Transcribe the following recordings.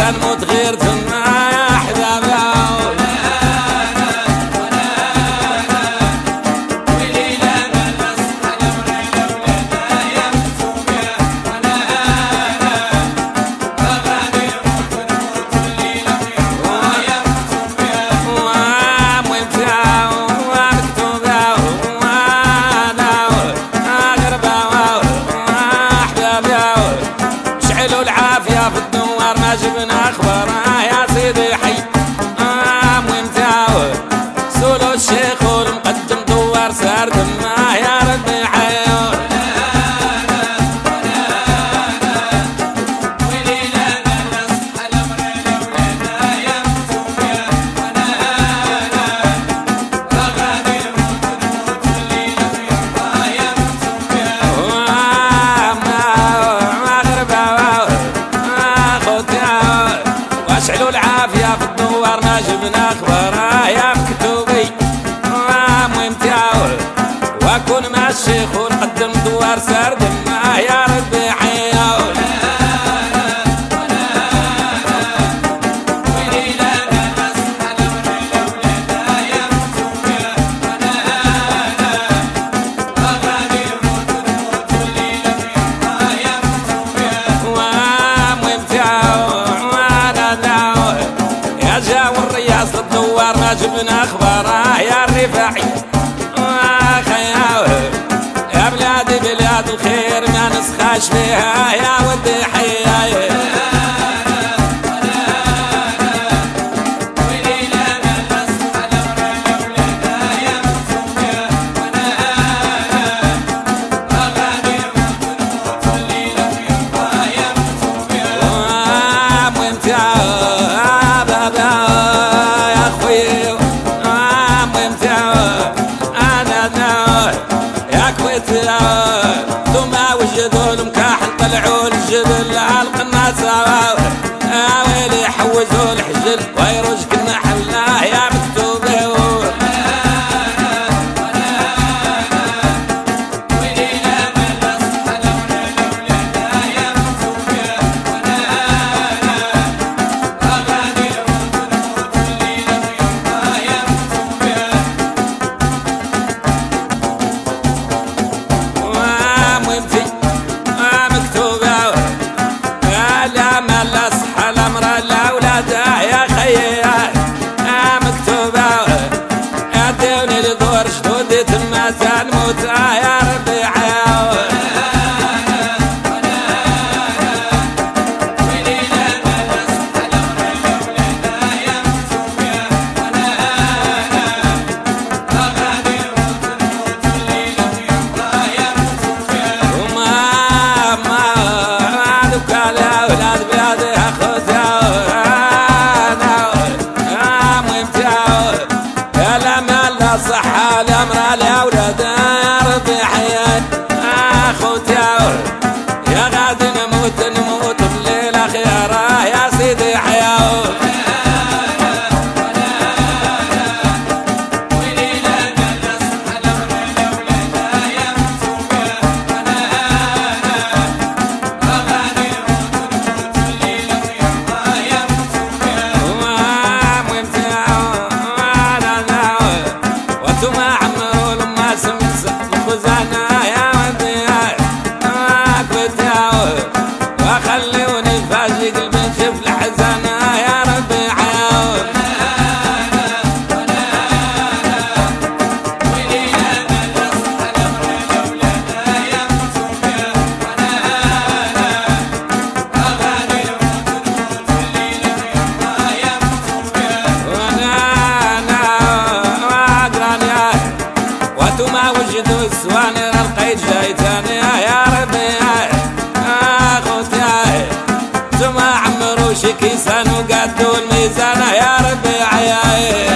تنموت غير ثم يا احباب العافية في الدوار ما جبنا اخبارها يا سيدي حي ومتاوي سولو الشيخ والمقدم دوار سار دمه يا ربي حيو واشعلوا العافية في الدوار ما جبنا اخبارها يا مكتوبي ومتاوي واكون مع الشيخ ونقدم دوار سار دمه يا ربي حيو الدوار ما جبنا اخباره يا الرفاعي خياوي يا بلادي بلاد الخير ما نسخاش فيها يا ودي حياي ثم وجدوا المكاحل طلعوا الجبل القناصة ويلي حوزوا الحجل ويرج كنا حلاه يا مكتوبه تنموت يا ربي حياوي صحة الأمر الأولاد يا ربي حياة أخوتي يا غادي نموت بالليلة خيارة يا سيدي حياة وخلوني فاجئ قلبي نشوف الحزن يا ربي حياوي وانتما وجدوا السواني لقيت جايتاني يا ربي ثم عمروا شي كيسان وقدوا الميزان يا ربي عياي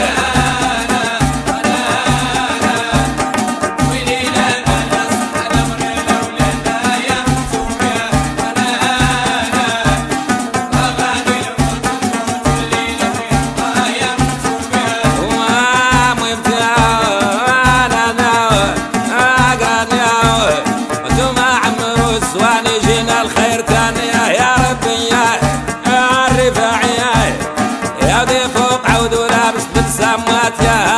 الخير تاني يا ربي يا الرفاعي اموات يا